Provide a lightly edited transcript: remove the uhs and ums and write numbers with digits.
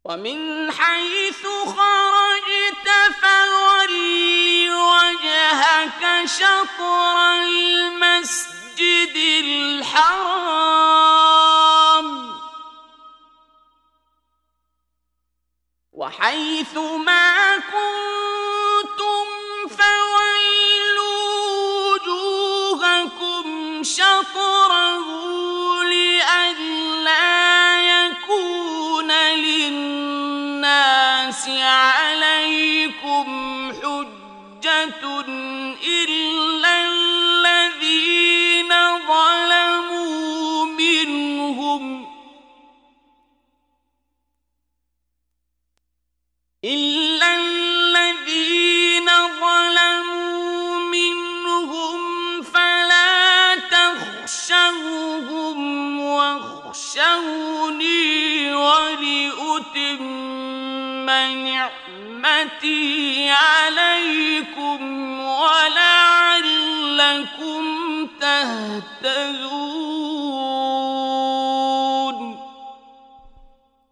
ومن حيث خرجت فول وجهك شطر المسجد الحرام وحيث ما كنتم فولوا وجوهكم شطره لئلا يكون للناس عليكم حجة إلا الذين ظلموا منهم فلا تخشوهم واخشوني ولأتم نعمتي عليكم ولعلكم تهتدون.